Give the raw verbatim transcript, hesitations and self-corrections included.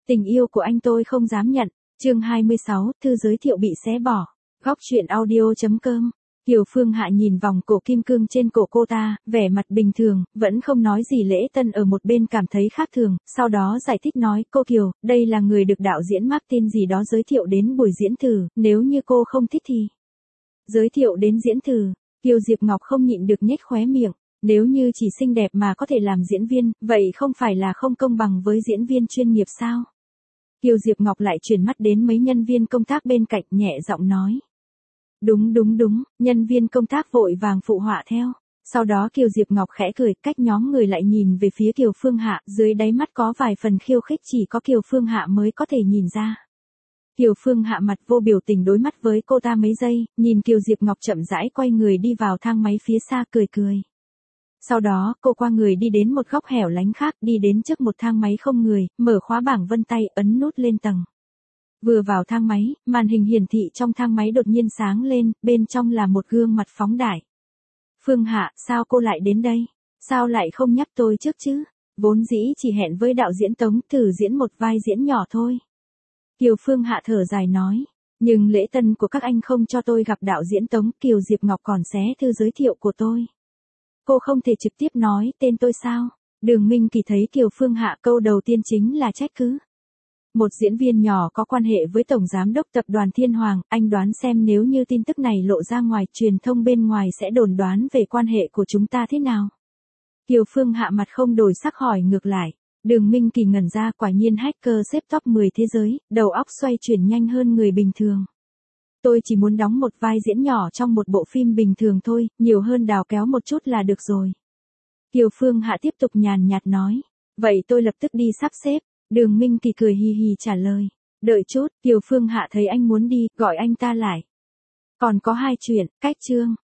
Tình yêu của anh tôi không dám nhận. Chương hai mươi sáu, thư giới thiệu bị xé bỏ. Góc truyện audio chấm com. Kiều Phương Hạ nhìn vòng cổ kim cương trên cổ cô ta, vẻ mặt bình thường, vẫn không nói gì. Lễ Tân ở một bên cảm thấy khác thường, sau đó giải thích nói, cô Kiều, đây là người được đạo diễn Martin gì đó giới thiệu đến buổi diễn thử, nếu như cô không thích thì... Giới thiệu đến diễn thử, Kiều Diệp Ngọc không nhịn được nhếch khóe miệng, nếu như chỉ xinh đẹp mà có thể làm diễn viên, vậy không phải là không công bằng với diễn viên chuyên nghiệp sao? Kiều Diệp Ngọc lại chuyển mắt đến mấy nhân viên công tác bên cạnh, nhẹ giọng nói. Đúng đúng đúng, nhân viên công tác vội vàng phụ họa theo. Sau đó Kiều Diệp Ngọc khẽ cười, cách nhóm người lại nhìn về phía Kiều Phương Hạ, dưới đáy mắt có vài phần khiêu khích chỉ có Kiều Phương Hạ mới có thể nhìn ra. Kiều Phương Hạ mặt vô biểu tình đối mắt với cô ta mấy giây, nhìn Kiều Diệp Ngọc chậm rãi quay người đi vào thang máy phía xa cười cười. Sau đó, cô qua người đi đến một góc hẻo lánh khác, đi đến trước một thang máy không người, mở khóa bảng vân tay, ấn nút lên tầng. Vừa vào thang máy, màn hình hiển thị trong thang máy đột nhiên sáng lên, bên trong là một gương mặt phóng đại. Phương Hạ, sao cô lại đến đây? Sao lại không nhắc tôi trước chứ? Vốn dĩ chỉ hẹn với đạo diễn Tống thử diễn một vai diễn nhỏ thôi. Kiều Phương Hạ thở dài nói. Nhưng lễ tân của các anh không cho tôi gặp đạo diễn Tống. Kiều Diệp Ngọc còn xé thư giới thiệu của tôi. Cô không thể trực tiếp nói tên tôi sao? Đường Minh Kỳ thấy Kiều Phương Hạ câu đầu tiên chính là trách cứ. Một diễn viên nhỏ có quan hệ với Tổng Giám đốc Tập đoàn Thiên Hoàng, anh đoán xem nếu như tin tức này lộ ra ngoài, truyền thông bên ngoài sẽ đồn đoán về quan hệ của chúng ta thế nào? Kiều Phương Hạ mặt không đổi sắc hỏi ngược lại. Đường Minh Kỳ ngẩn ra, quả nhiên hacker xếp top mười thế giới, đầu óc xoay chuyển nhanh hơn người bình thường. Tôi chỉ muốn đóng một vai diễn nhỏ trong một bộ phim bình thường thôi, nhiều hơn đào kéo một chút là được rồi. Kiều Phương Hạ tiếp tục nhàn nhạt nói. Vậy tôi lập tức đi sắp xếp. Đường Minh Kỳ cười hì hì trả lời. Đợi chút, Kiều Phương Hạ thấy anh muốn đi, gọi anh ta lại. Còn có hai chuyện, cách chương.